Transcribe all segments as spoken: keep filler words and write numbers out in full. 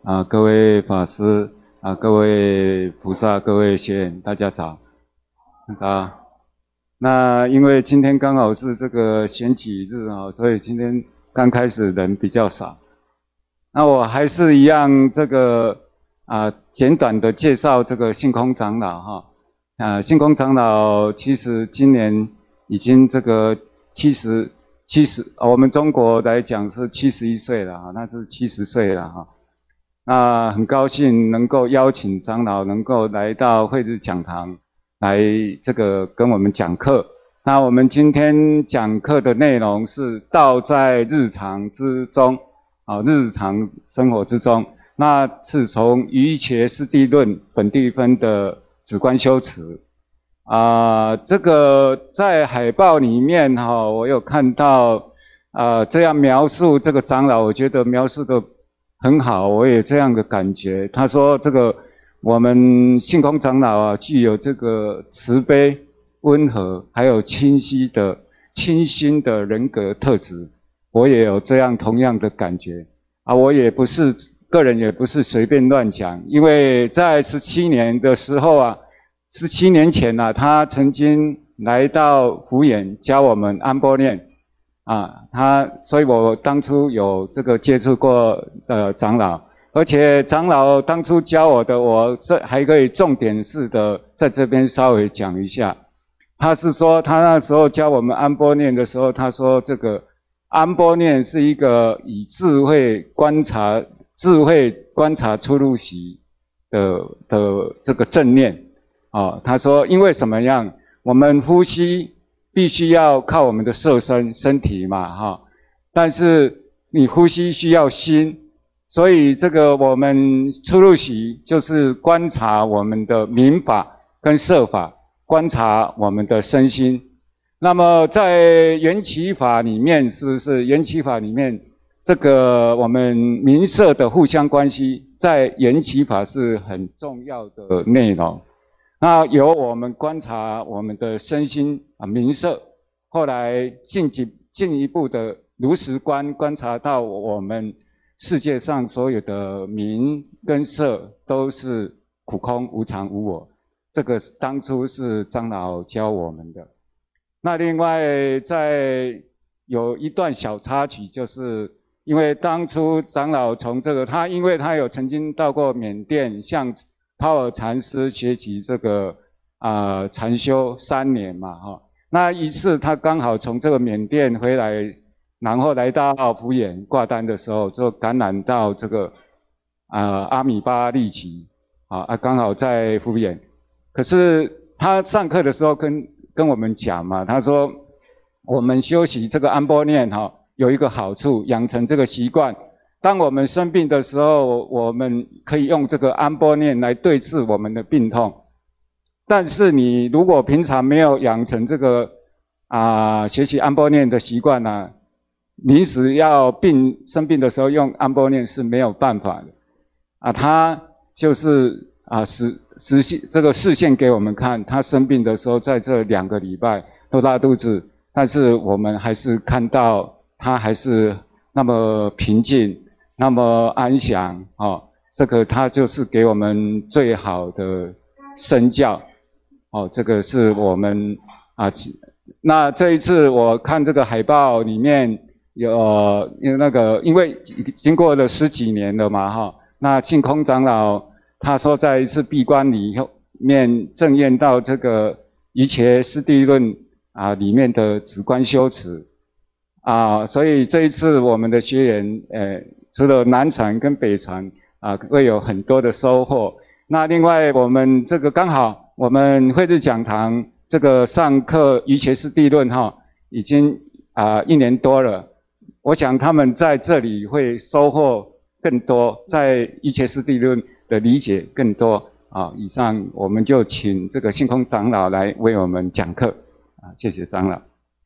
啊，各位法师啊，各位菩萨，各位学员，大家早啊。那因为今天刚好是这个选举日啊，所以今天刚开始人比较少。那我还是一样这个啊，简短的介绍这个性空长老哈。啊，性空长老其实今年已经这个七十七十，我们中国来讲是七十一岁了哈，那是七十岁了哈。那很高兴能够邀请长老能够来到慧日讲堂来这个跟我们讲课。那我们今天讲课的内容是道在日常之中，啊，日常生活之中，那是从瑜伽师地论本地分的止观修持。啊，这个在海报里面哈，我有看到啊这样描述这个长老，我觉得描述的很好，我也这样的感觉。他说这个我们性空长老啊，具有这个慈悲、温和，还有清晰的、清新的人格特质。我也有这样同样的感觉啊，我也不是个人也不是随便乱讲，因为在十七年的时候啊，十七年前啊，他曾经来到福眼教我们安波念。啊，他，所以我当初有这个接触过呃长老，而且长老当初教我的，我这还可以重点式的在这边稍微讲一下。他是说，他那时候教我们安波念的时候，他说这个安波念是一个以智慧观察、智慧观察出入息的的这个正念。啊，他说因为什么样，我们呼吸必须要靠我们的色身身体嘛哈，但是你呼吸需要心，所以这个我们出入息就是观察我们的明法跟色法，观察我们的身心。那么在缘起法里面，是不是缘起法里面这个我们明色的互相关系，在缘起法是很重要的内容。那由我们观察我们的身心啊明色，后来进进进一步的如实观观察到我们世界上所有的明跟色都是苦空无常无我，这个当初是长老教我们的。那另外在有一段小插曲，就是因为当初长老从这个他因为他有曾经到过缅甸向泡尔禅师学习这个啊、呃、禅修三年嘛哈，那一次他刚好从这个缅甸回来，然后来到福眼挂单的时候，就感染到这个啊、呃、阿米巴痢疾啊啊刚好在福眼，可是他上课的时候跟跟我们讲嘛，他说我们修习这个安波念哈有一个好处，养成这个习惯。当我们生病的时候，我们可以用这个安波念来对治我们的病痛。但是你如果平常没有养成这个啊、呃、学习安波念的习惯呢、啊，临时要病生病的时候用安波念是没有办法的啊。他就是啊实实现这个示现给我们看，他生病的时候在这两个礼拜都拉肚子，但是我们还是看到他还是那么平静。那么安详哦，这个他就是给我们最好的身教哦，这个是我们啊。那这一次我看这个海报里面有，因为那个因为经过了十几年了嘛哈，那净空长老他说在一次闭关里面证验到这个瑜伽师地论啊里面的止观修持啊，所以这一次我们的学员呃。除了南传跟北传啊，会有很多的收获。那另外我们这个刚好我们慧日讲堂这个上课瑜伽师地论哈，已经啊一年多了。我想他们在这里会收获更多，在瑜伽师地论的理解更多啊。以上我们就请这个性空长老来为我们讲课啊，谢谢长老。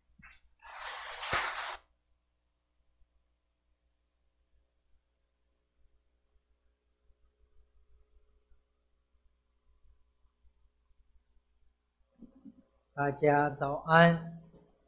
大家早安，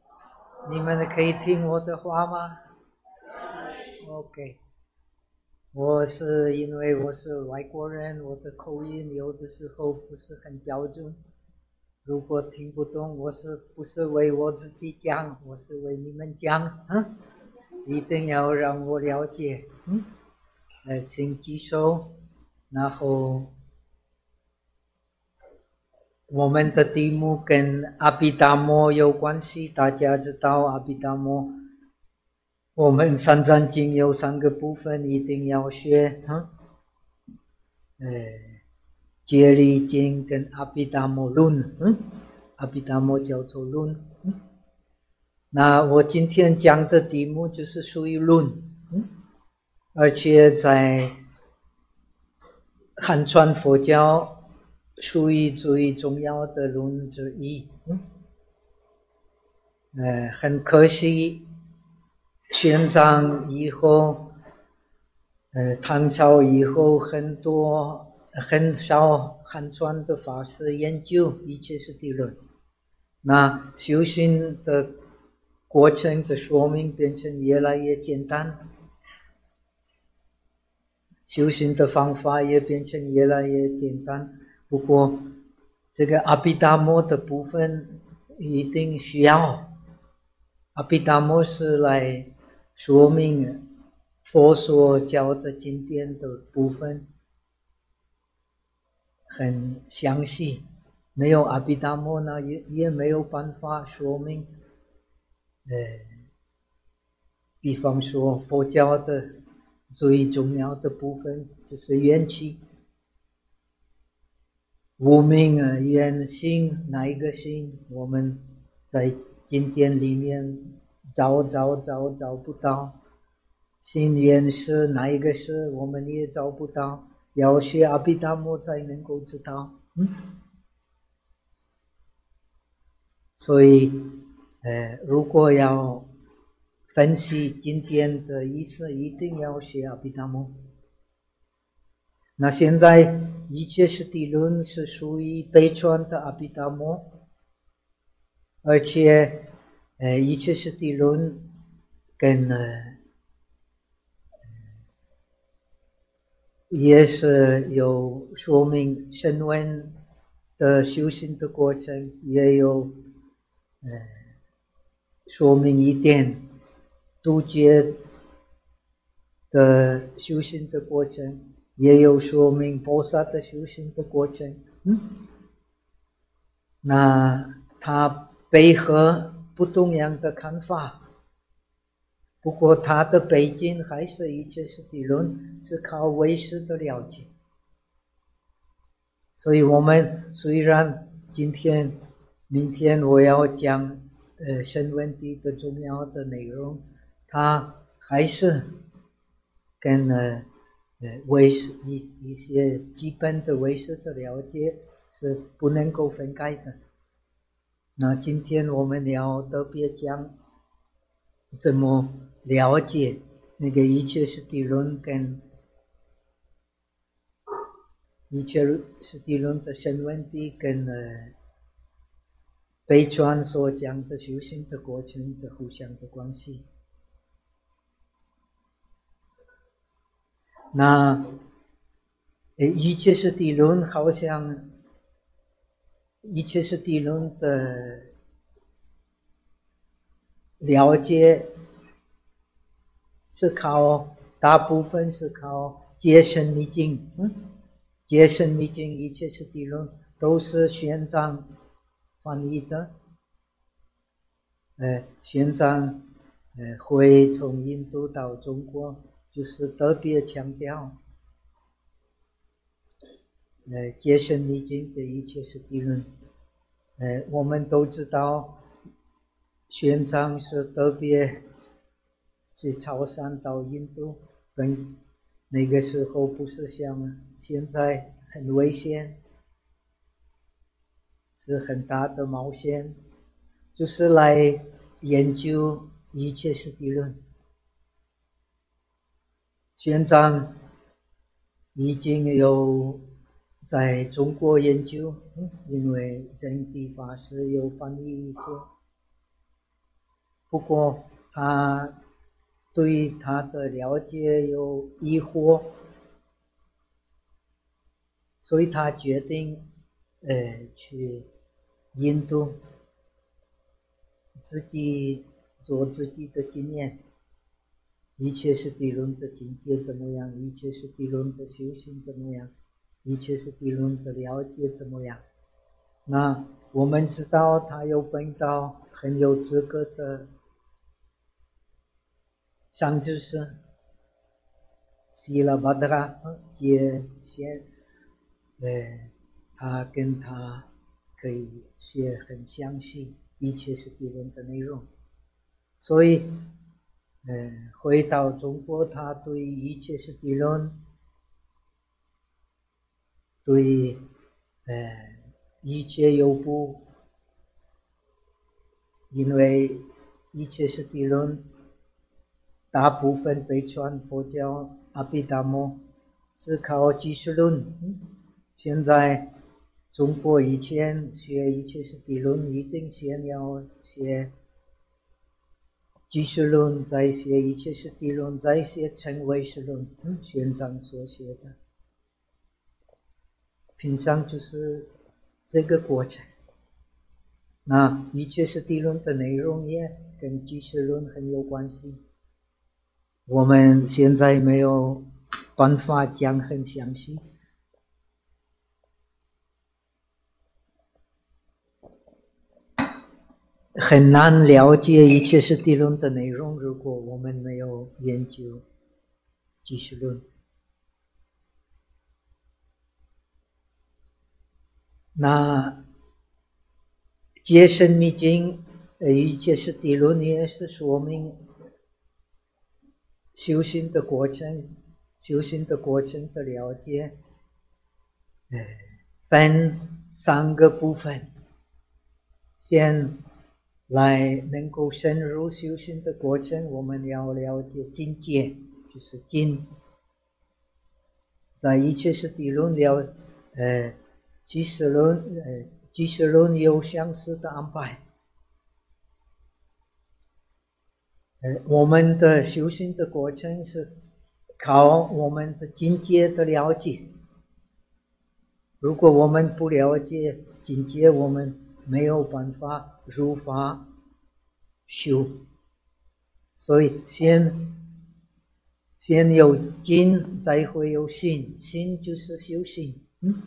你们可以听我的话吗 ？OK， 我是因为我是外国人，我的口音有的时候不是很标准。如果听不懂，我是不是为我自己讲，我是为你们讲，嗯，一定要让我了解，嗯，呃，请举手，然后我们的题目跟阿毗达摩有关系，大家知道阿毗达摩，我们三藏经有三个部分一定要学，嗯，呃，戒律经跟阿毗达摩论，嗯，阿毗达摩叫做论，嗯，那我今天讲的题目就是属于论，嗯，而且在汉传佛教属于最重要的论之一，嗯，呃，很可惜，玄奘以后，呃，唐朝以后很多很少汉传的法师研究一切是谛论，那修行的过程的说明变成越来越简单，修行的方法也变成越来越简单。不过这个阿毗达摩的部分一定需要，阿毗达摩是来说明佛所教的经典的部分，很详细，没有阿毗达摩呢也也没有办法说明，呃，比方说佛教的最重要的部分就是缘起，无明啊，缘心，哪一个心？我们在经典里面找找找找不到，心缘是哪一个是？我们也找不到，要学阿毗达摩才能够知道。嗯，所以，呃，如果要分析经典的意思，一定要学阿毗达摩。那现在一切是谛论是属于北传的阿毗达摩，而且呃一切是谛论跟呃也是有说明声闻的修行的过程，也有呃说明一点度觉的修行的过程，也有说明菩萨的修行的过程，嗯，那它背后不同样的看法，不过它的背景还是一切是谛论，是靠唯识的了解。所以我们虽然今天、明天我要讲呃声闻地的重要的内容，它还是跟呃呃唯识一一些基本的唯识的了解是不能够分开的。那今天我们要特别讲怎么了解那个一切是谛论跟一切是谛论的声闻地跟呃北传所讲的修行的过程的互相的关系。那一切是谛论好像一切是谛论的了解是靠大部分是靠解深密经，嗯，解深密经一切是谛论都是玄奘翻译的，呃，玄奘呃会从印度到中国，就是特别强调呃解深密经的一切是谛论。呃，我们都知道玄奘是特别去潮汕到印度，跟那个时候不是像现在很危险，是很大的冒险，就是来研究一切是谛论。玄奘已经有在中国研究，因为真谛法师有翻译一些，不过他对他的了解有疑惑，所以他决定呃去印度自己做自己的经验，一切是比论的境界怎么样，一切是比论的修行怎么样，一切是比论的了解怎么样。那我们知道他有本道，很有资格的上知识希拉巴德拉接线，呃，他跟他可以学很详细，一切是比论的内容。所以呃，回到中国，他对一切是比论，对呃一切有部，因为一切是比论大部分被传佛教阿毗达摩是靠俱舍论，现在中国以前学一切是比论一定先要学俱舍论，再学一切是比论，再学成唯识论，玄奘所学的，平常就是这个过程。那一切是比论的内容也跟俱舍论很有关系，我们现在没有办法讲很详细，很难了解一切是比论的内容，如果我们没有研究俱舍论。那戒身密经一切是比论也是说明修行的过程，修行的过程的了解，呃，分三个部分，先来能够深入修行的过程，我们要了解境界，就是境，在一切是比论了，呃，俱舍论，呃，俱舍论有相似的安排。呃，我们的修行的过程是靠我们的境界的了解，如果我们不了解境界，我们没有办法如法修，所以先先有境，再会有心，心就是修行。嗯，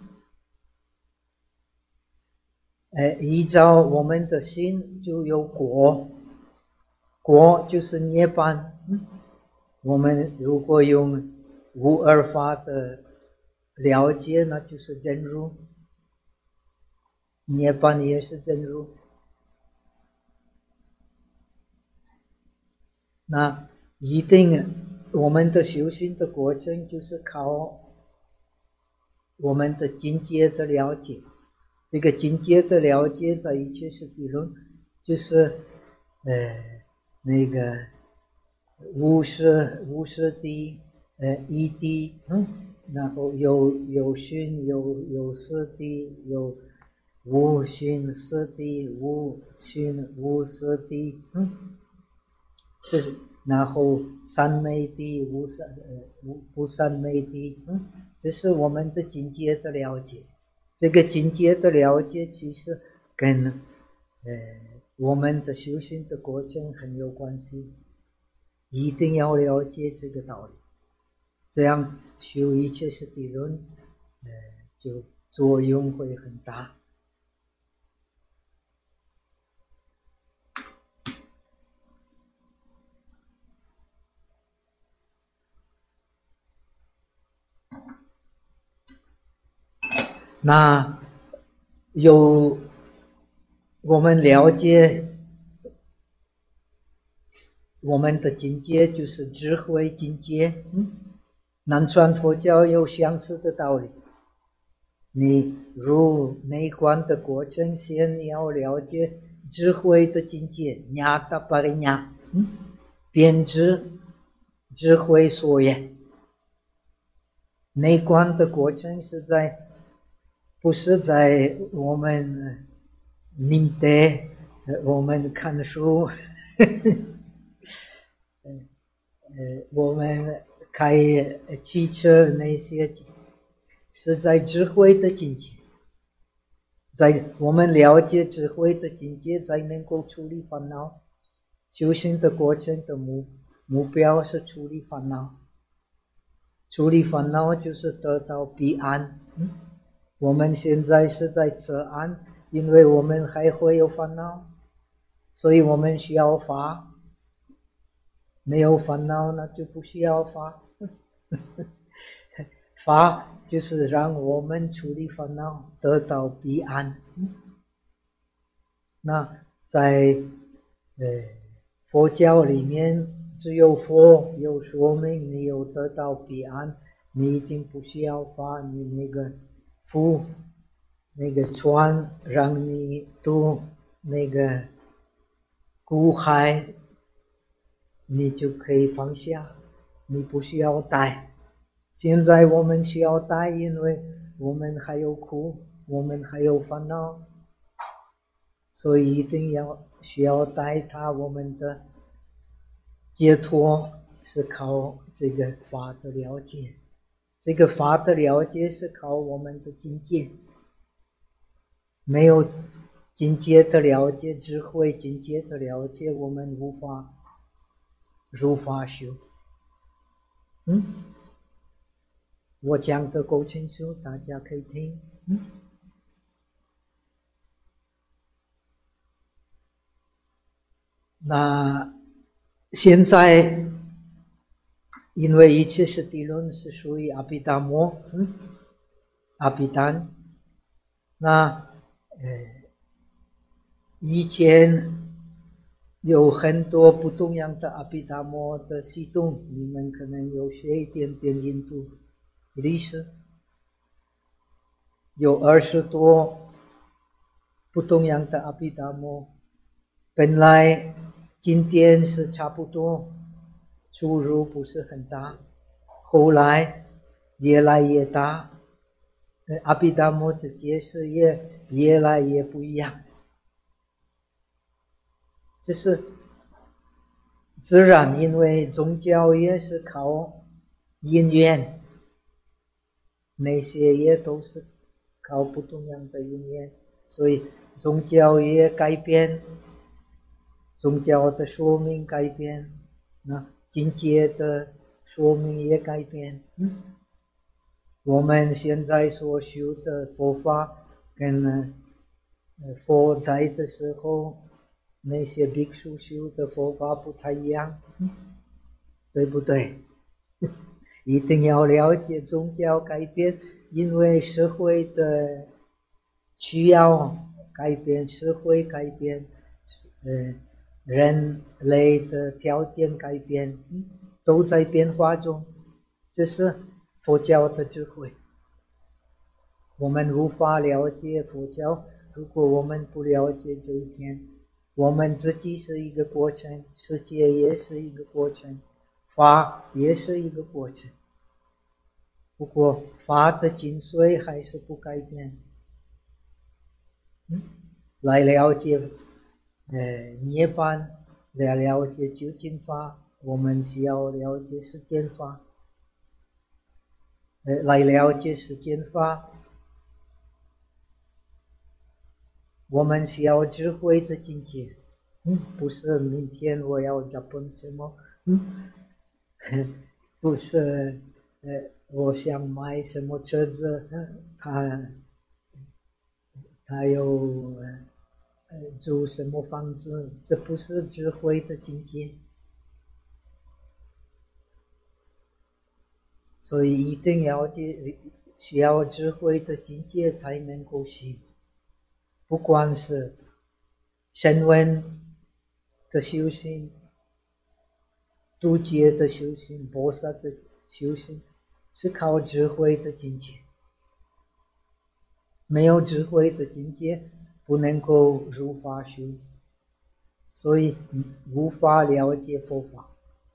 呃，依照我们的心就有果，果就是涅槃。嗯，我们如果用无二法的了解，那就是真如，涅槃也是真如。那一定我们的修行的过程就是靠我们的境界的了解，这个境界的了解在一切是比论，就是呃那个无色无色谛，呃一谛，嗯，然后有有熏有有色谛，有无熏色谛，无熏无色谛，嗯，这是然后三昧谛无三呃无不三昧谛，嗯，这是我们的境界的了解。这个境界的了解其实跟呃我们的修行的过程很有关系，一定要了解这个道理，这样修一切是比论，呃就作用会很大。那有我们了解我们的境界就是智慧境界，嗯，南传佛教有相似的道理。你入内观的过程，先要了解智慧的境界，ஞ达巴里ஞ，嗯，编织智慧所言。内观的过程是在不是在我们念德，我们看书， 呃，我们开汽车那些是在智慧的境界，在我们了解智慧的境界，才能够处理烦恼。修行的过程的目目标是处理烦恼，处理烦恼就是得到彼岸。嗯，我们现在是在此岸，因为我们还会有烦恼，所以我们需要法。没有烦恼，那就不需要法。法就是让我们处理烦恼，得到彼岸。那在呃佛教里面，只有佛有说明，你有得到彼岸，你已经不需要法。你那个扶那个船让你渡那个苦海，你就可以放下，你不需要带。现在我们需要带，因为我们还有苦，我们还有烦恼，所以一定要需要带它。我们的解脱是靠这个法的了解，这个法的了解是靠我们的境界，没有境界的了解，智慧境界的了解，我们无法入法修。嗯，我讲的够清楚，大家可以听。嗯，那现在因为一切是地论是属于阿毗达摩，嗯，阿毗达，那呃以前有很多不同样的阿毗达摩的系统，你们可能有学一点点印度历史，有二十多不同样的阿毗达摩。本来经典是差不多，出入不是很大，后来越来越大，阿毗达摩的解释也越来越不一样。这是自然，因为宗教也是靠因缘，那些也都是靠不同样的因缘，所以宗教也改变，宗教的说明改变，那境界的说明也改变。嗯，我们现在所修的佛法跟佛在的时候那些ภิక్షు修的佛法不太一样，对不对？一定要了解宗教改变，因为社会的需要改变，社会改变，呃，人类的条件改变，都在变化中。这是佛教的智慧。我们无法了解佛教，如果我们不了解这一点。我们自己是一个过程，世界也是一个过程，法也是一个过程。不过法的精髓还是不改变。嗯，来了解呃涅槃，来了解究竟法，我们需要了解世间法。呃，来了解世间法，我们需要智慧的境界。嗯，不是明天我要日本什么，嗯，不是呃我想买什么车子，他他有呃住什么房子，这不是智慧的境界。所以一定要需要智慧的境界才能够行。不管是声闻的修行、度劫的修行、菩萨的修行，是靠智慧的境界。没有智慧的境界，不能够入法修，所以无法了解佛法。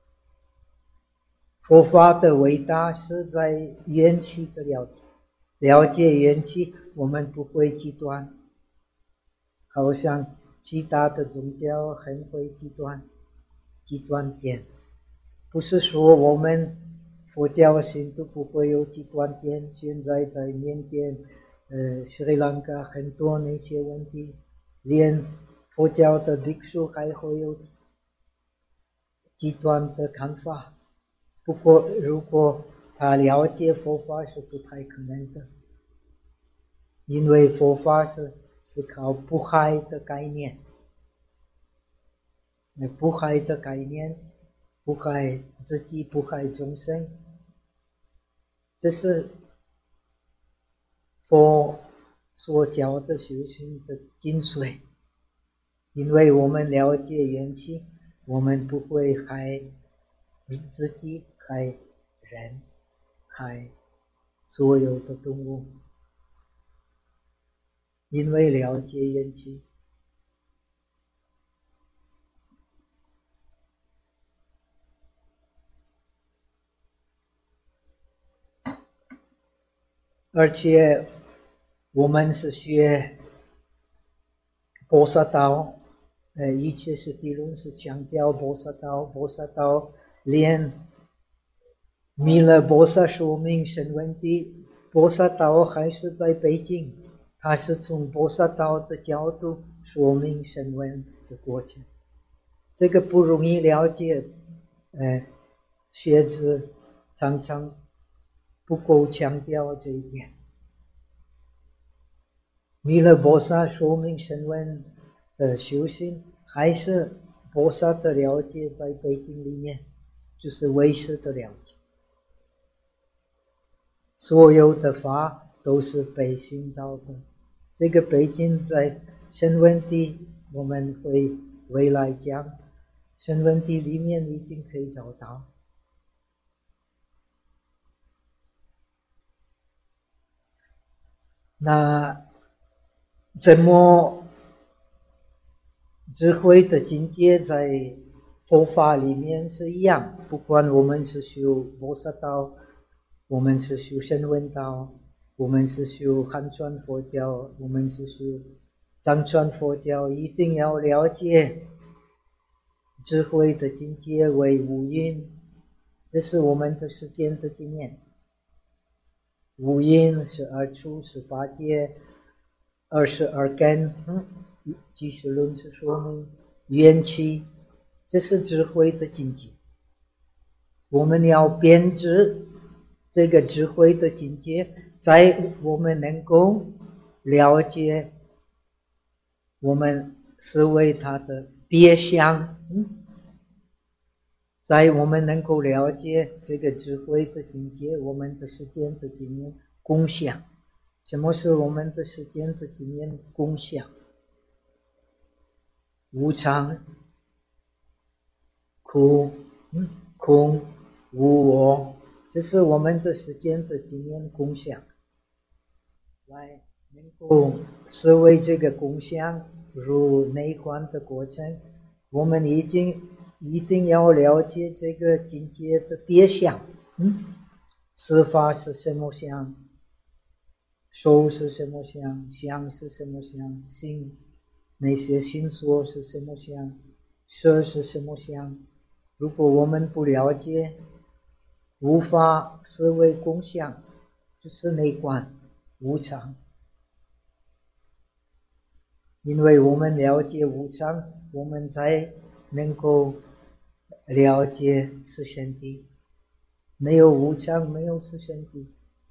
佛法的伟大是在缘起的了解，了解缘起，我们不会极端。好像其他的宗教很会极端，极端见。 不是说我们佛教信徒不会有极端见，现在在缅甸、呃斯里兰卡很多那些问题，连佛教的ภิ术还会有极端的看法。不过如果他了解佛法是不太可能的，因为佛法是是靠不害的概念，不害的概念，不害自己，不害众生，这是佛所教的修行的精髓。因为我们了解缘起，我们不会害自己，害人，害所有的动物，因为了解缘起。而且我们是学菩萨道，呃，一切是地论是强调菩萨道，菩萨道连弥勒菩萨说明声闻地，菩萨道还是在北京，他是从菩萨道的角度说明声闻的过程，这个不容易了解，呃，学者常常不够强调这一点。弥勒菩萨说明声闻的修行，还是菩萨的了解在北京里面，就是唯识的了解。所有的法都是被寻找的，这个北京在声闻地，我们会未来讲，声闻地里面已经可以找到。那怎么智慧的境界在佛法里面是一样，不管我们是修菩萨道，我们是修声闻道，我们是修汉传佛教，我们是修藏传佛教，一定要了解智慧的境界为无因，这是我们的世间的经验。无因是二处，是法界，二是二根，嗯，即是论是说明缘起，这是智慧的境界。我们要编织这个智慧的境界，在我们能够了解我们思维它的别相，嗯，在我们能够了解这个智慧的境界，我们的世间的经验共享。什么是我们的世间的经验共享？无常、苦、嗯、空、无我，这是我们的世间的经验共享。来能够思维这个共享如内观的过程，我们已经一定要了解这个境界的别相，嗯，四法是什么相？受是什么相？想是什么相？心那些心所是什么相？色是什么相？如果我们不了解，无法思维共相，就是内观无常。因为我们了解无常，我们才能够了解四圣谛。没有无常，没有四圣谛。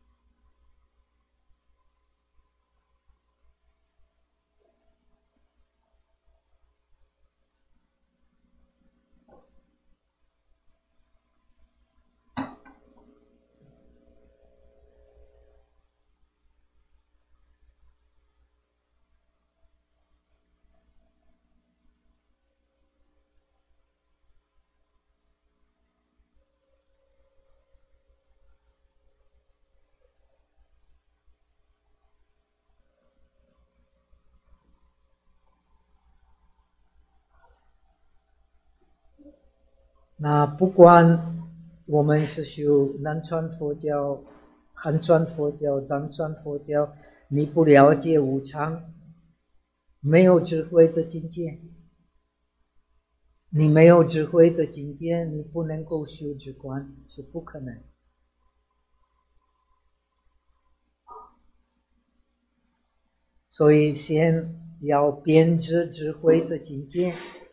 那不管我们是修南传佛教、汉传佛教、藏传佛教，你不了解无常，没有智慧的境界。 你没有智慧的境界，你不能够修止观，是不可能。所以先要编织智慧的境界，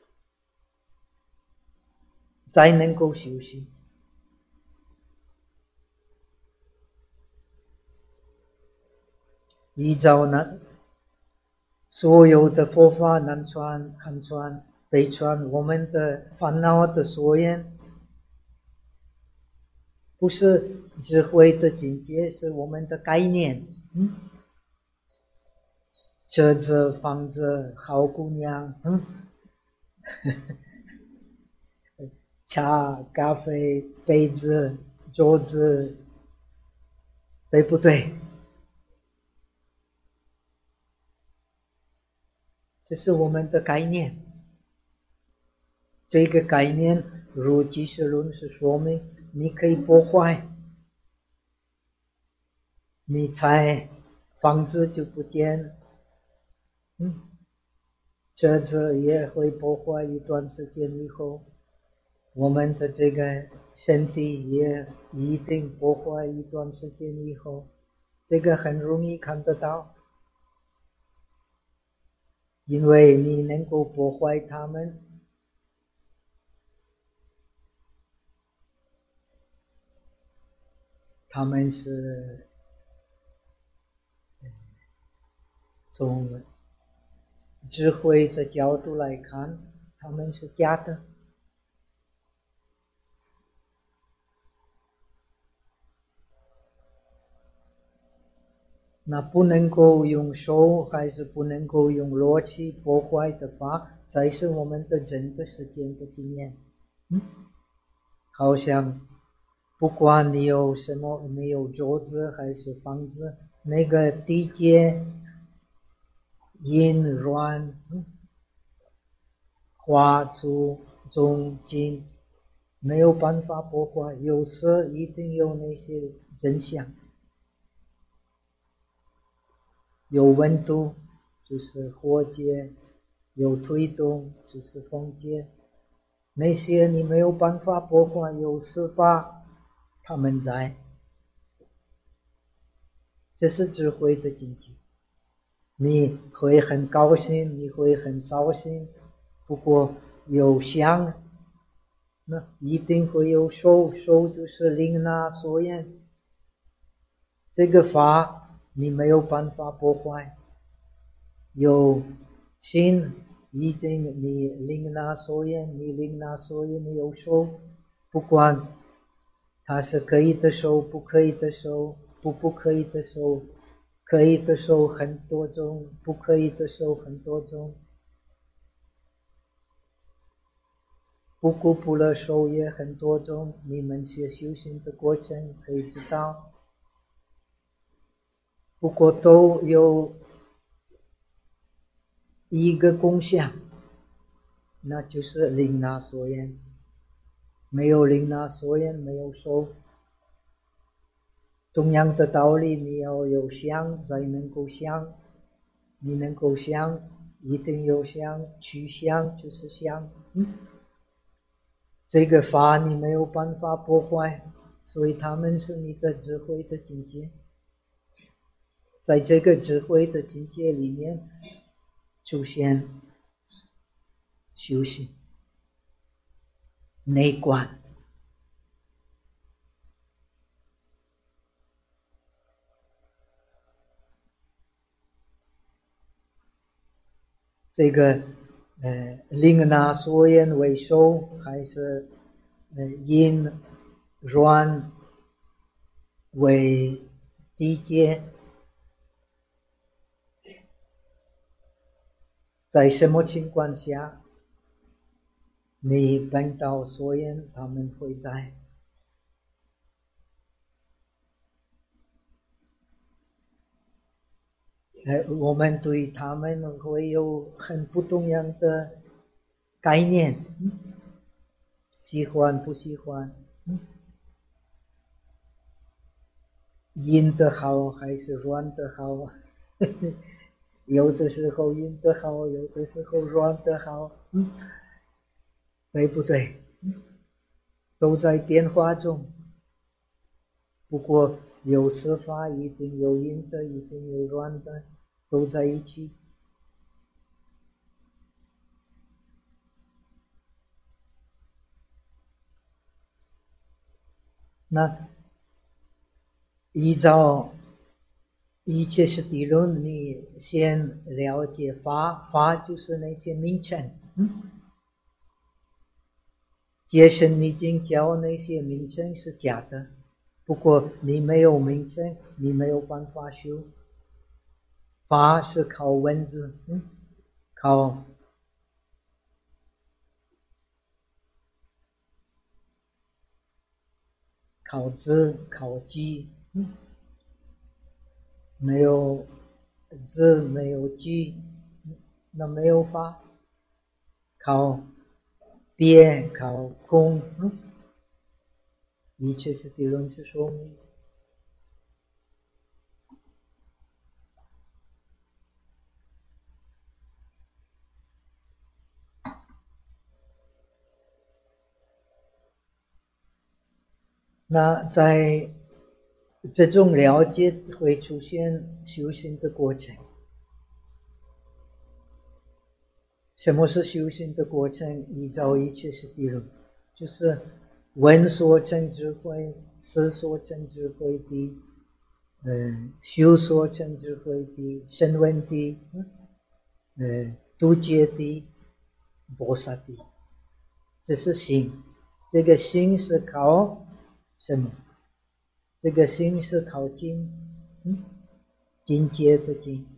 才能够修行。依照呢，所有的佛法南传、汉传、北传，我们的烦恼的所缘，不是智慧的境界，是我们的概念。嗯，车子、房子、好姑娘，嗯，茶、咖啡、杯子、桌子，对不对？这是我们的概念。这个概念，如即是论是说明，你可以破坏，你才房子就不见，嗯，车子也会破坏一段时间以后，我们的这个身体也一定破坏一段时间以后，这个很容易看得到，因为你能够破坏它们，他们是从智慧的角度来看，他们是假的。那不能够用手，还是不能够用逻辑破坏的法，才是我们的真的实践的经验。嗯，好像不管你有什么，没有桌子还是房子，那个地阶、阴软、花粗、中金，没有办法破坏，有时一定有那些真相。有温度就是火阶，有推动就是风阶，那些你没有办法破坏，有司法他们在，这是智慧的境界。你会很高兴，你会很伤心，不过有相，那一定会有受，受就是领纳所缘，这个法你没有办法破坏。有心，一定你领纳所缘，你领纳所缘，你有受，不管它是可以的受，不可以的受，不不可以的受，可以的受很多种，不可以的受很多种，不顾不乐受也很多种，你们学修行的过程可以知道，不过都有一个共相，那就是领纳所缘，没有领纳所缘，没有受。同样的道理，你要有相才能够相，你能够相，一定有相，取相就是相。嗯，这个法你没有办法破坏，所以他们是你的智慧的境界。在这个智慧的境界里面出现修行内观，这个呃领纳所缘为受，还是呃阴软为地阶，在什么情况下你碰到所缘，他们会在。呃，我们对他们会有很不同样的概念，嗯，喜欢不喜欢，嗯，阴的好还是软的好？有的时候阴的好，有的时候软的好，嗯， 对不对？都在变化中。不过有实法，一定有硬的，一定有软的，都在一起。那依照一切是理论，你先了解法，法就是那些名称。嗯，解释密经教那些名称是假的，不过你没有名称，你没有办法修。法是靠文字，嗯，靠靠字，靠记，嗯，没有字，没有记，那没有法。靠别，靠空，嗯，一切是理论是说明。那在这种了解会出现修行的过程。什么是修行的过程？依照一切是理论，就是闻所成智慧，思所成智慧的，呃，修所成智慧的，声闻的，呃，度劫的，菩萨的，这是心。这个心是靠什么？这个心是靠境，嗯，境界的境。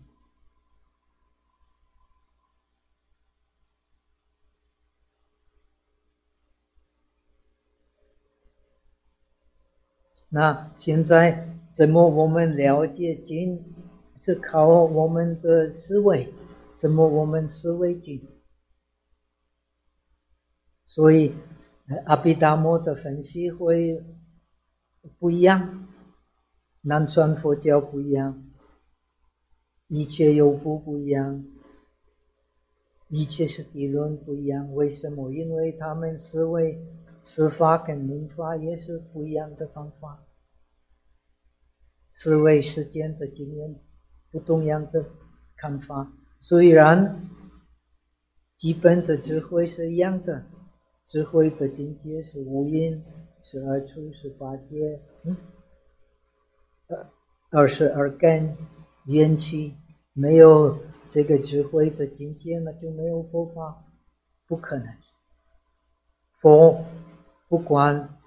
那现在怎么我们了解经？是靠我们的思维，怎么我们思维经？所以阿毗达摩的分析会不一样，南传佛教不一样，一切有部不一样，一切是理论不一样。为什么？因为他们思维思法跟明法也是不一样的方法，思维时间的经验不同样的看法。虽然基本的智慧是一样的，智慧的境界是无因，是二处，是八界，嗯，二是二根缘起。没有这个智慧的境界，那就没有佛法，不可能。佛不管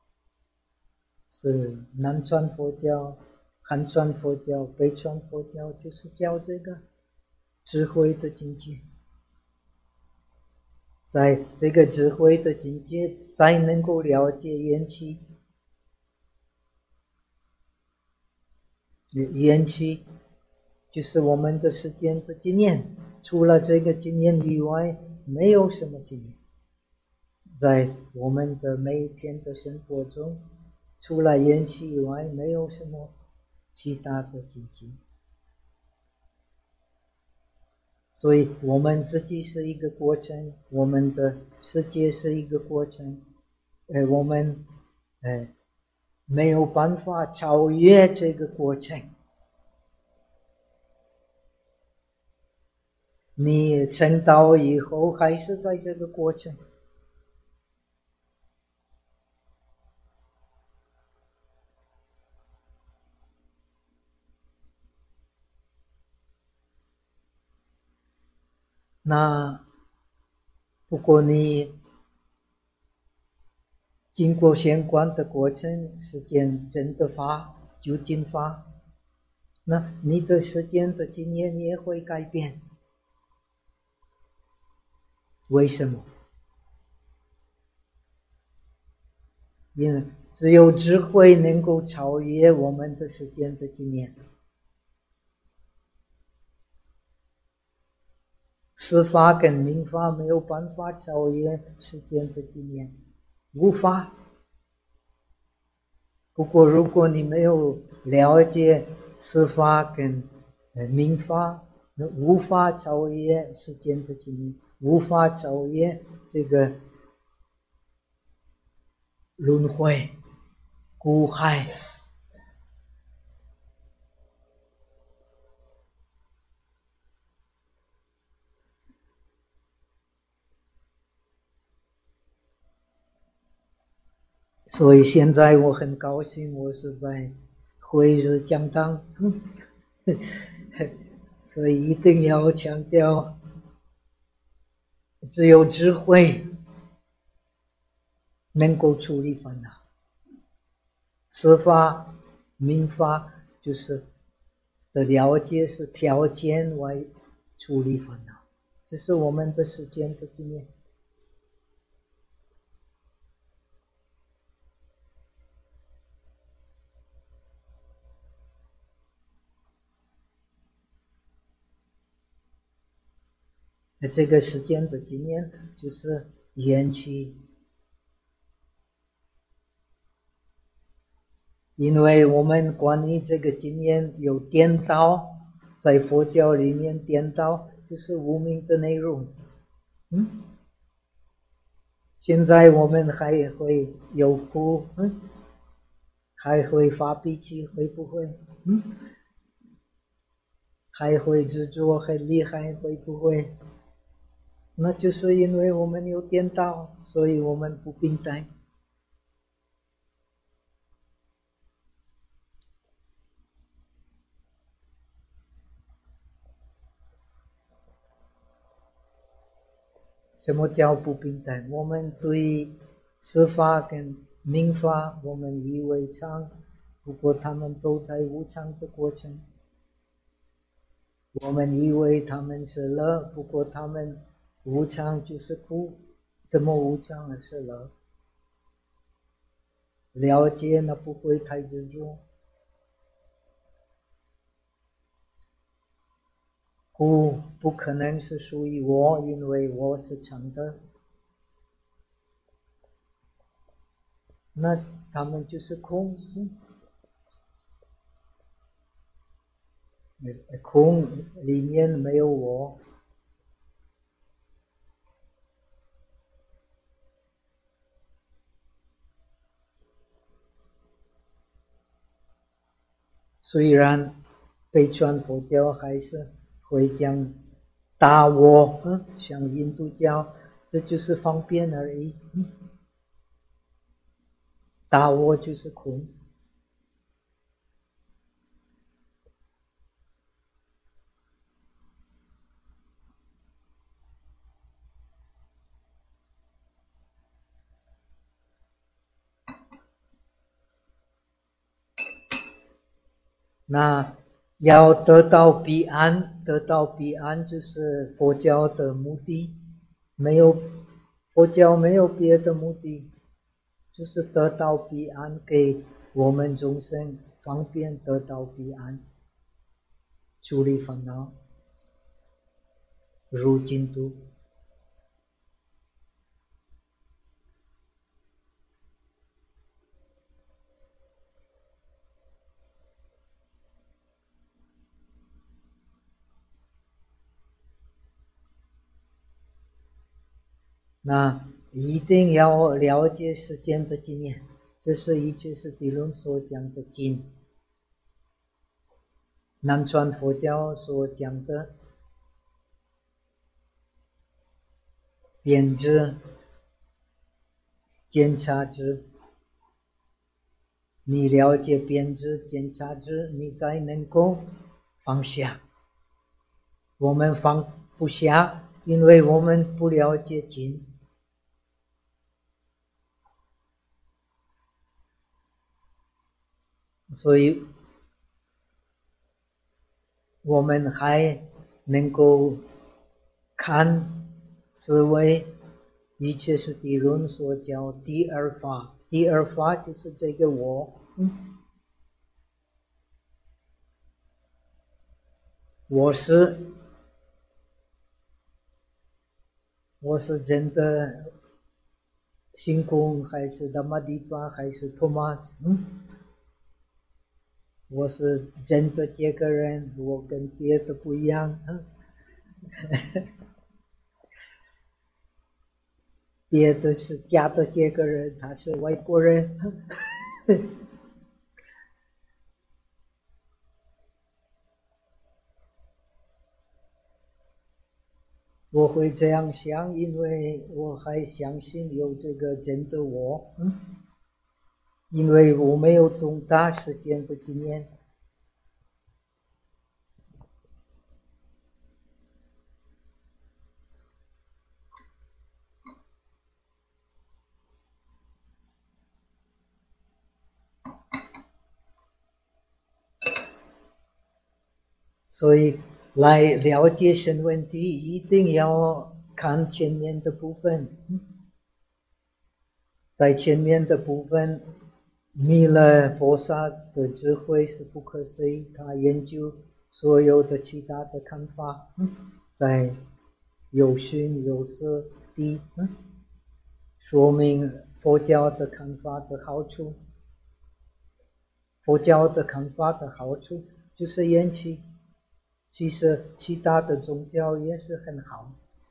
是南传佛教、汉传佛教、北传佛教，就是教这个智慧的境界。在这个智慧的境界，才能够了解缘起。缘起就是我们的时间的经验，除了这个经验以外，没有什么经验。在我们的每一天的生活中，除了缘起以外，没有什么其他的境界。所以我们自己是一个过程，我们的世界是一个过程，呃，我们呃没有办法超越这个过程。你成道以后还是在这个过程。那不过你经过相关的过程，实践真的法、究竟法，那你的时间的经验也会改变。为什么？因为只有智慧能够超越我们的时间的经验。思法跟明法没有办法超越时间的经验，无法。不过如果你没有了解思法跟明法，那无法超越时间的经验，无法超越这个轮回、苦海。所以现在我很高兴，我是在会日讲堂，所以一定要强调，只有智慧能够处理烦恼，十法、明法就是的了解是条件来处理烦恼，这是我们的实践的经验。那这个时间的经验就是缘起，因为我们关于这个经验有颠倒，在佛教里面颠倒就是无明的内容。嗯，现在我们还会有苦，嗯，还会发脾气，会不会？嗯，还会执着很厉害，会不会？那就是因为我们有颠倒，所以我们不平等。什么叫不平等？我们对十法跟明法，我们以为常，不过他们都在无常的过程。我们以为他们是乐，不过他们无常就是苦，怎么无常而是乐？了解那不会太执着。苦不可能是属于我，因为我是常的。那他们就是空，空里面没有我。虽然北传佛教还是会讲大我，嗯，像印度教，这就是方便而已。嗯，大我就是空。那要得到彼岸，得到彼岸就是佛教的目的，没有佛教没有别的目的，就是得到彼岸，给我们众生方便得到彼岸，处理烦恼，入净土。那一定要了解世间的经验，这是一切是地论所讲的经，南传佛教所讲的编制、检查制。你了解编制、检查制，你才能够放下。我们放不下，因为我们不了解经。所以我们还能够看思维，一切是地论所教第二法，第二法就是这个我，嗯，我是我是真的星空还是达玛迪巴还是托马斯，嗯，我是真的这个人，我跟别的不一样。 别的是嫁的这个人他是外国人。我会这样想，因为我还相信有这个真的我，嗯，因为我没有懂大时间的经验。所以来了解神问题，一定要看前面的部分。在前面的部分，弥勒菩萨的智慧是不可思议，他研究所有的其他的看法，在有形有色地，说明佛教的看法的好处。佛教的看法的好处就是缘起。其实其他的宗教也是很好，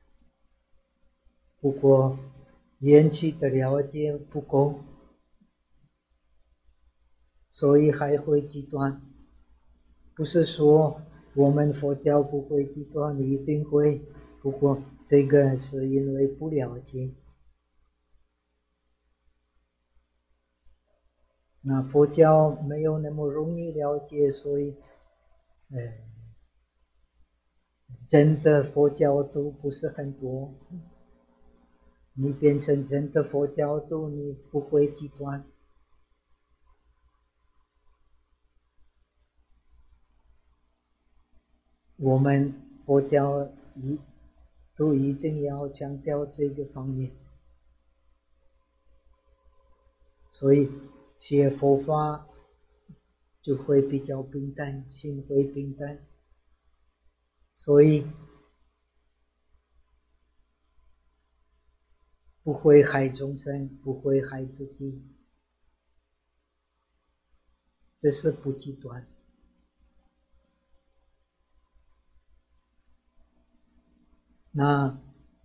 不过缘起的了解不够，所以还会极端。不是说我们佛教不会极端，一定会，不过这个是因为不了解。那佛教没有那么容易了解，所以呃真的佛教徒不是很多。你变成真的佛教徒，你不会极端。我们佛教一都一定要强调这个方面，所以学佛法就会比较平淡，心会平淡，所以不会害众生，不会害自己，这是不极端。那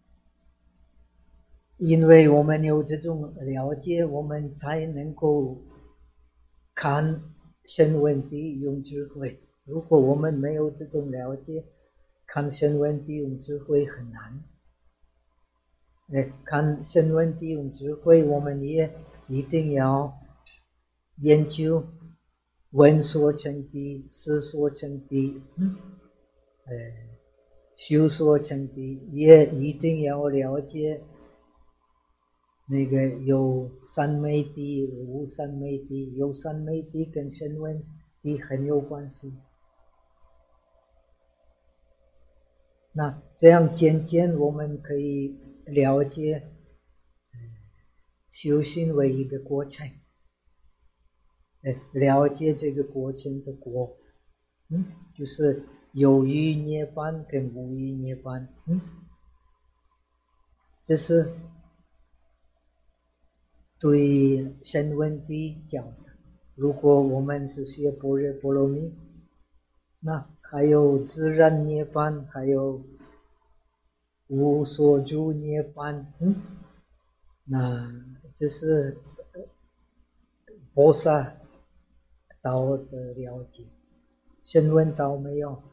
因为我们有这种了解，我们才能够看神问题用智慧。如果我们没有这种了解，看神问题用智慧很难。看神问题用智慧，我们也一定要研究闻所成谛、识所成谛、呃修所成谛，也一定要了解那个有三昧谛、无三昧谛，有三昧谛跟神问题很有关系。那这样渐渐我们可以了解修行为一个过程，了解这个过程的果，嗯，就是有余涅槃跟无余涅槃，嗯，这是对神问题讲的。如果我们是学般若波罗蜜，那还有自然涅槃，还有无所住涅槃，嗯，那这是菩萨道的了解。声闻道没有，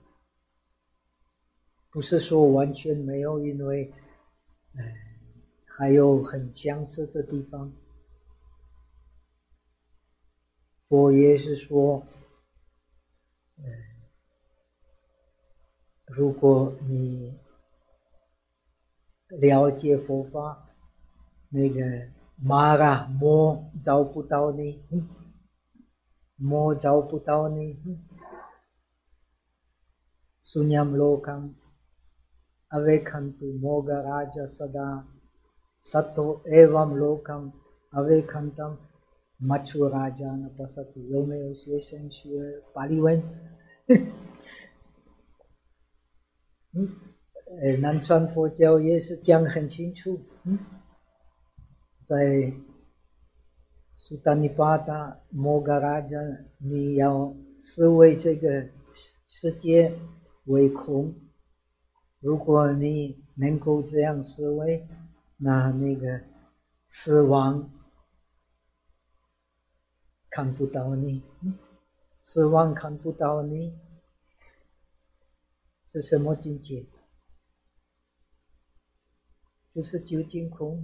不是说完全没有，因为呃还有很相似的地方。佛也是说，呃如果你了解佛法，那个马啊魔找不到你，魔找不到你。Sunyam lokam avekhantu moga raja sada sato evam lokam avekhantam machu raja na pasati。 有没有学生学巴利文？嗯，呃，南传佛教也是讲很清楚，嗯，在苏丹尼巴达摩嘎拉加，你要思维这个世界为空。如果你能够这样思维， 那那个死亡看不到你，死亡看不到你，是什么境界？就是究竟空。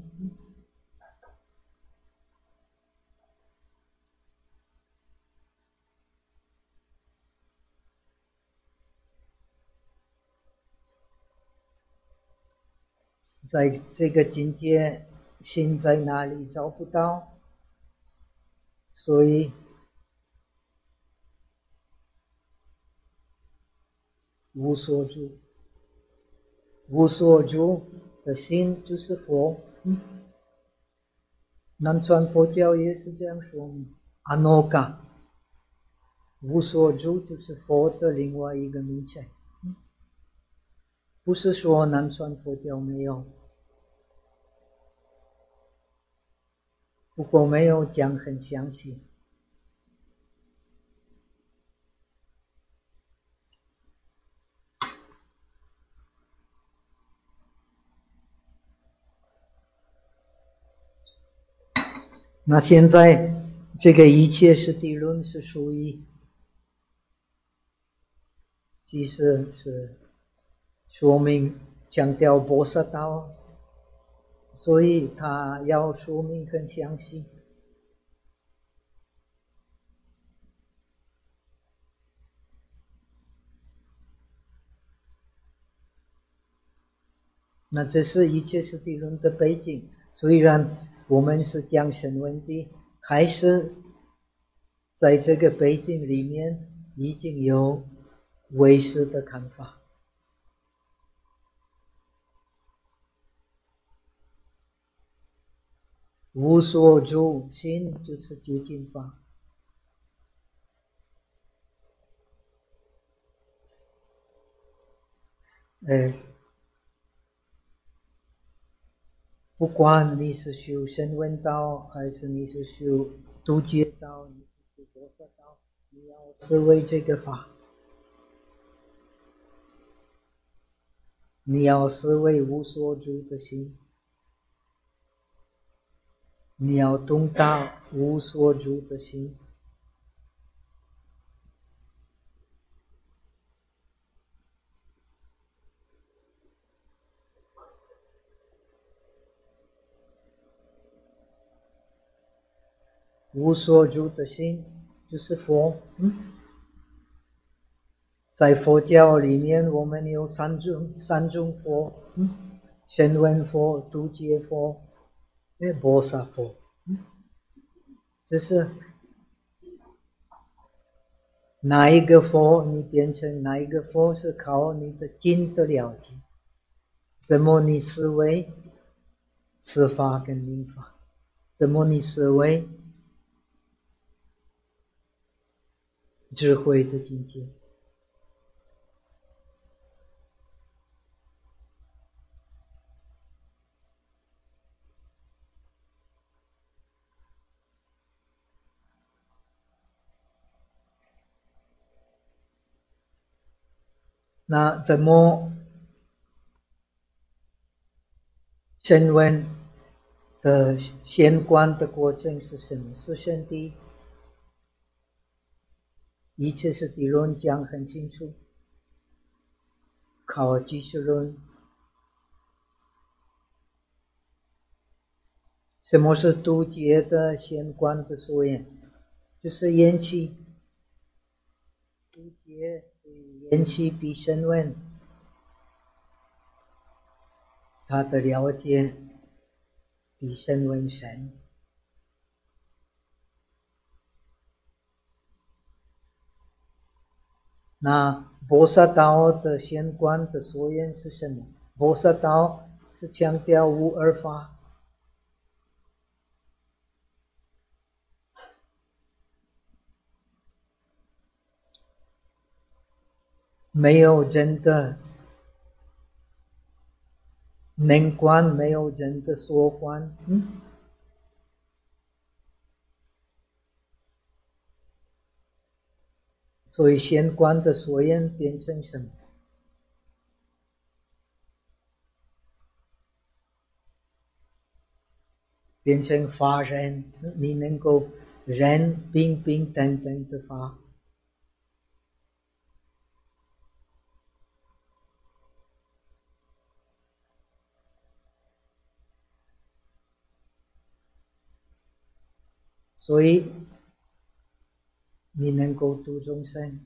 在这个境界，心在哪里找不到，所以无所住。无所住的心就是佛。嗯，南传佛教也是这样说的，阿耨嘎，无所住就是佛的另外一个名称。嗯，不是说南传佛教没有，不过没有讲很详细。那现在这个一切实地论是属于，即是是说明强调菩萨道，所以他要说明很详细。那这是一切实地论的背景，虽然我们是讲声闻地，还是在这个背景里面已经有唯识的看法。无所住心就是究竟法。哎，不管你是修声闻道，还是你是修度觉道，你是修菩萨道，你要思维这个法，你要思维无所住的心，你要懂到无所住的心。无所住的心就是佛。嗯，在佛教里面，我们有三种三种佛，嗯，声闻佛、度觉佛、菩萨佛。嗯，只是哪一个佛，你变成哪一个佛是靠你的经的了解，怎么你思维四法跟名法，怎么你思维智慧的境界。那怎么声闻的显观的过程是什么？是圣谛，一切实地论讲很清楚，考俱舍论。什么是度觉的显观的所言？就是缘起，度觉缘起比声闻他的了解比声闻深。那菩萨道的显观的所言是什么？菩萨道是强调无二法，没有真的能观，没有真的所观。嗯，所以显观的所言变成什么？ 变成法人，你能够人平平等等的法。所以你能够度众生，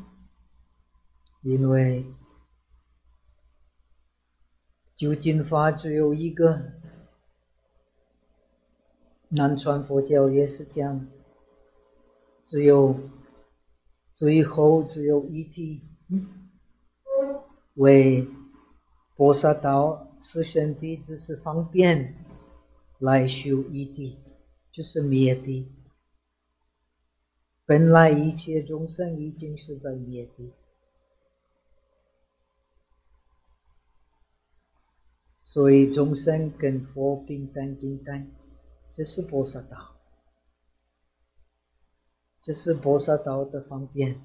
因为究竟法只有一个，南传佛教也是这样，只有最后只有一体，为菩萨道四圣谛只是方便来修一谛，就是灭谛。本来一切众生已经是在灭谛，所以众生跟佛平等平等，这是菩萨道，这是菩萨道的方便。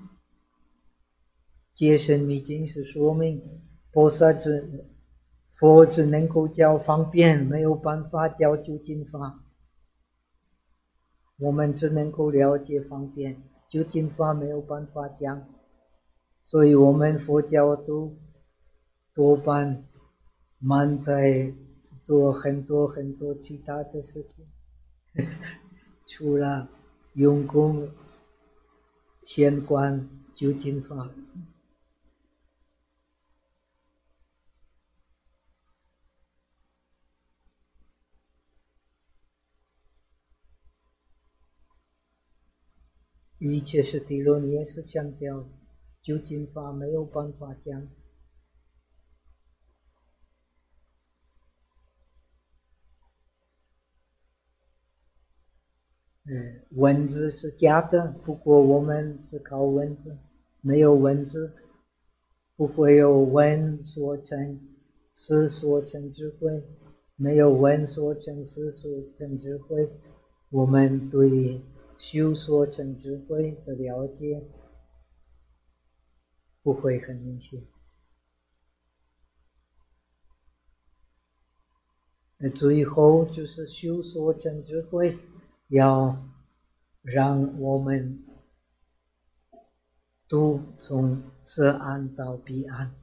解深密经是说明菩萨只佛只能够教方便，没有办法教究竟法。我们只能够了解方便，究竟法没有办法讲，所以我们佛教徒多半忙在做很多很多其他的事情，除了用功显观究竟法。一切是谛论也是强调究竟法没有办法讲，嗯，文字是假的，不过我们是靠文字，没有文字不会有文所成事所成智慧，没有文所成事所成智慧，我们对修所成智慧的了解不会很明显。最后就是修所成智慧，要让我们都从此岸到彼岸。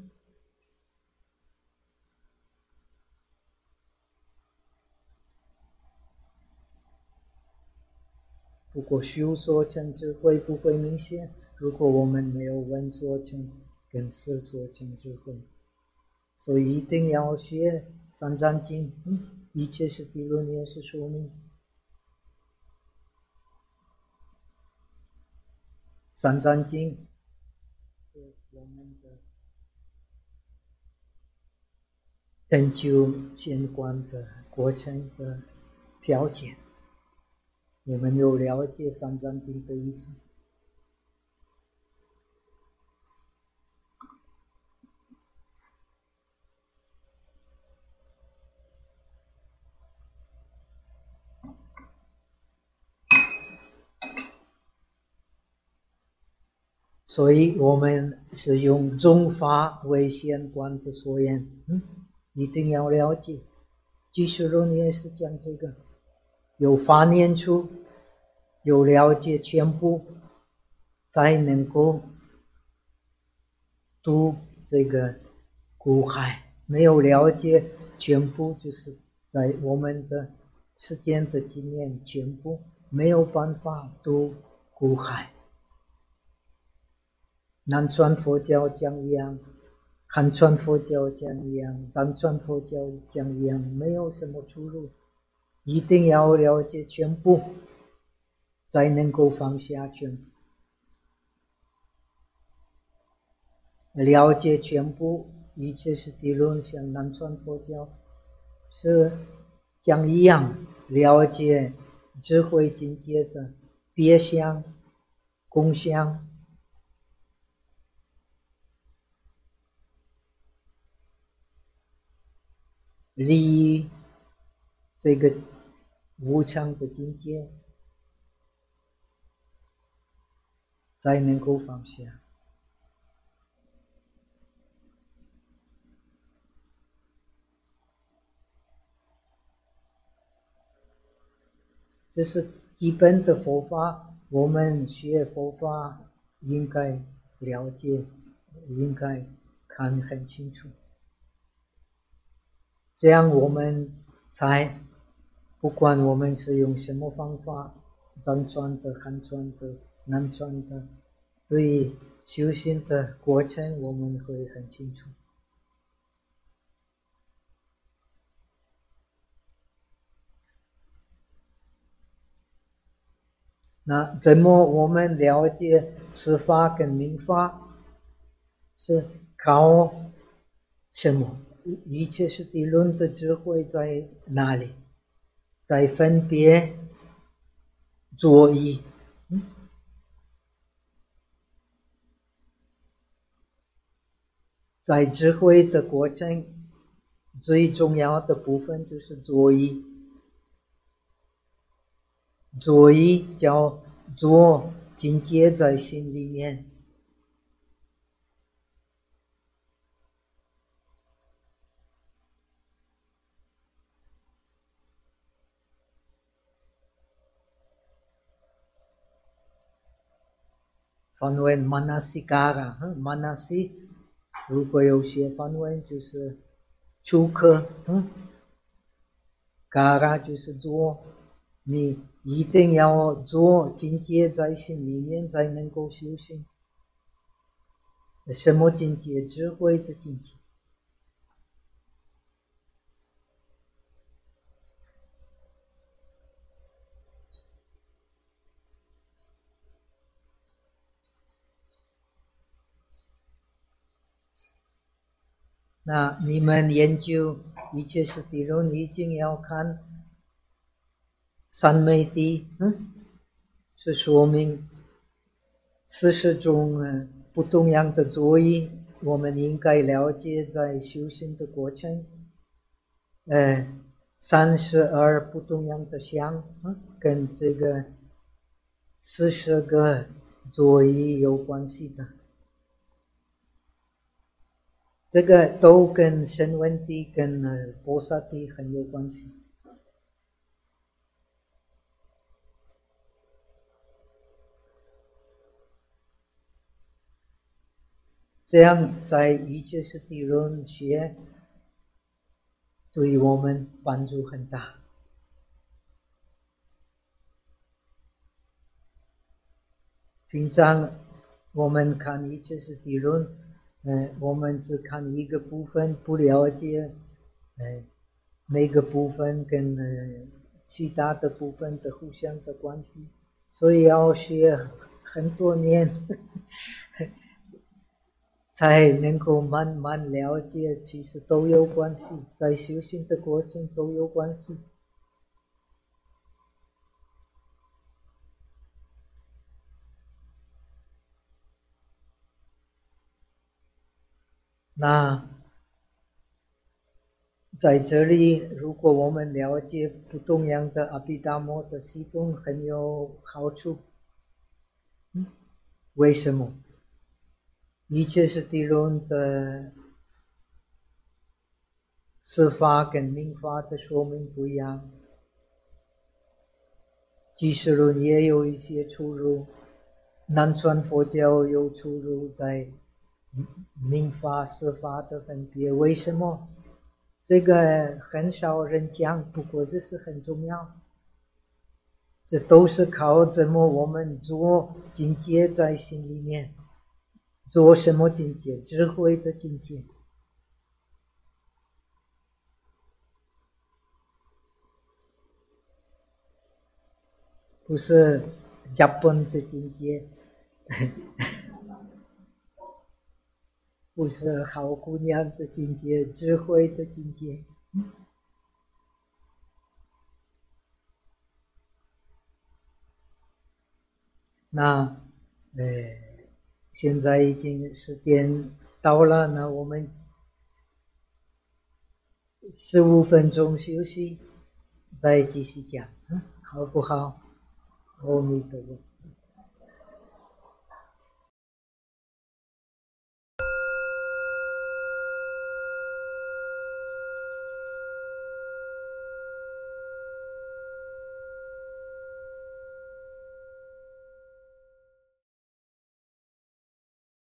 不过修所成智慧不会明显，如果我们没有闻所成跟思所成智慧，所以一定要学三藏经，一切是谛论也是说明三藏经是我们的成就显观的过程的条件。我们有了解三藏经的意思，所以我们是用中法为显观的所言，嗯，一定要了解。俱舍论也是讲这个，有法念处，有了解全部，才能够度这个苦海。没有了解全部，就是在我们的世间的经验全部没有办法度苦海。南传佛教讲一样，汉传佛教讲一样，藏传佛教讲一样，没有什么出入。一定要了解全部，才能够放下全部。了解全部，一切是谛论，像南传佛教是讲一样，了解智慧境界的别相、共相。离这个无常的境界，才能够放下。 这是基本的佛法，我们学佛法应该了解，应该看很清楚，这样我们才不管我们是用什么方法，藏传的、汉传的、南传的，对于修行的过程我们会很清楚。那怎么我们了解持法跟明法？是靠什么？一切是地论的智慧在哪里？在分别作意。嗯，在智慧的过程，最重要的部分就是作意。作意叫做境界在心里面。梵文 manasikara， manasi 如果有些梵文就是触刻，嗯 ，kara 就是做，你一定要做境界在心里面才能够修行。什么境界？智慧的境界。那你们研究一切是地论，一定要看三昧地，嗯，是说明四十种不同样的作意，我们应该了解在修行的过程。呃，三十二不同样的相，嗯，跟这个四十个作意有关系的。这个都跟声闻地跟菩萨地很有关系。这样在一切是地论学对我们帮助很大。平常我们看一切是地论，呃，我们只看一个部分，不了解呃那个部分跟呃其他的部分的互相的关系，所以要学很多年才能够慢慢了解，其实都有关系，在修行的过程都有关系。那在这里，如果我们了解不同样的阿毗达摩的系统，很有好处。嗯，为什么？一切是地论的释法跟明法的说明不一样，俱舍论也有一些出入，南传佛教有出入在明法释法的分别。为什么？这个很少人讲，不过这是很重要。这都是靠怎么我们做境界在心里面，做什么境界？智慧的境界。不是日本的境界，不是好姑娘的境界，智慧的境界。那呃，现在已经时间到了，那我们十五分钟休息，再继续讲，好不好？阿弥陀佛。